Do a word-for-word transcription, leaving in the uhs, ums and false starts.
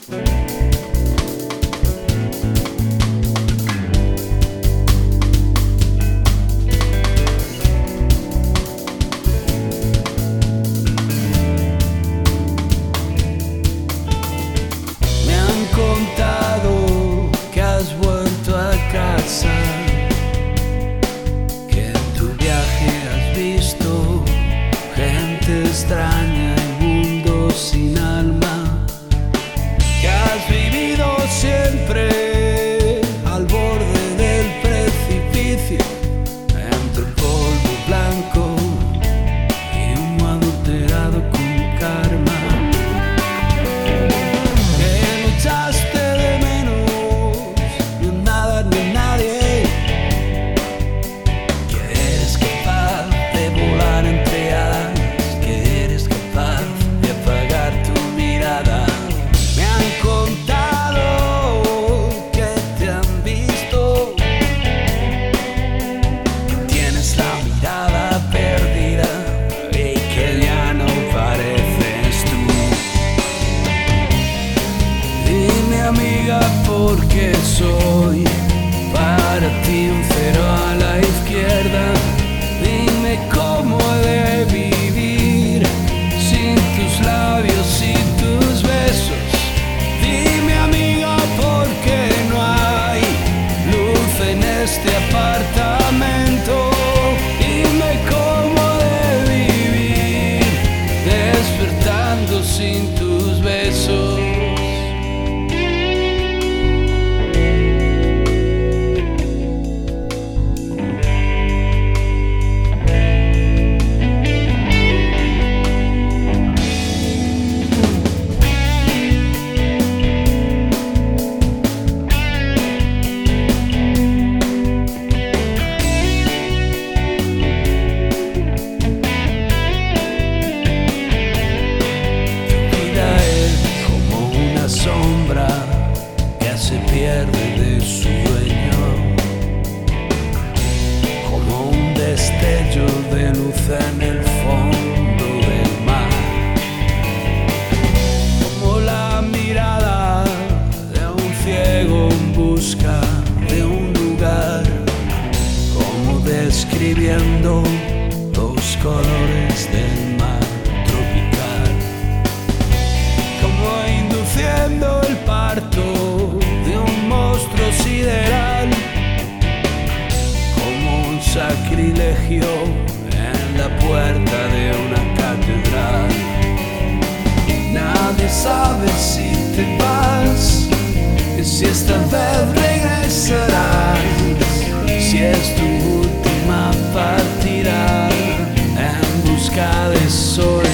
Extraña el mundo sin alma, que has vivido siempre al borde del precipicio, entre el polvo blanco y humo adulterado con karma, que no echaste de menos ni un nada ni nadie, que eres capaz de volar entre hadas, porque soy para ti un cero a la izquierda. Dime cómo he de vivir sin tus labios y tus besos. Dime, amiga, porque no hay luz en este apartamento. Dime cómo he de vivir despertando sin tus besos. Se pierde de su dueño, como un destello de luz en el fondo del mar, como la mirada de un ciego en busca de un lugar, como describiendo los colores del mar tropical, como induciendo el parto de un monstruo sideral, como un sacrilegio en la puerta de una catedral. Nadie sabe si te vas, si esta vez regresarás, si es tu última partida en busca de sol.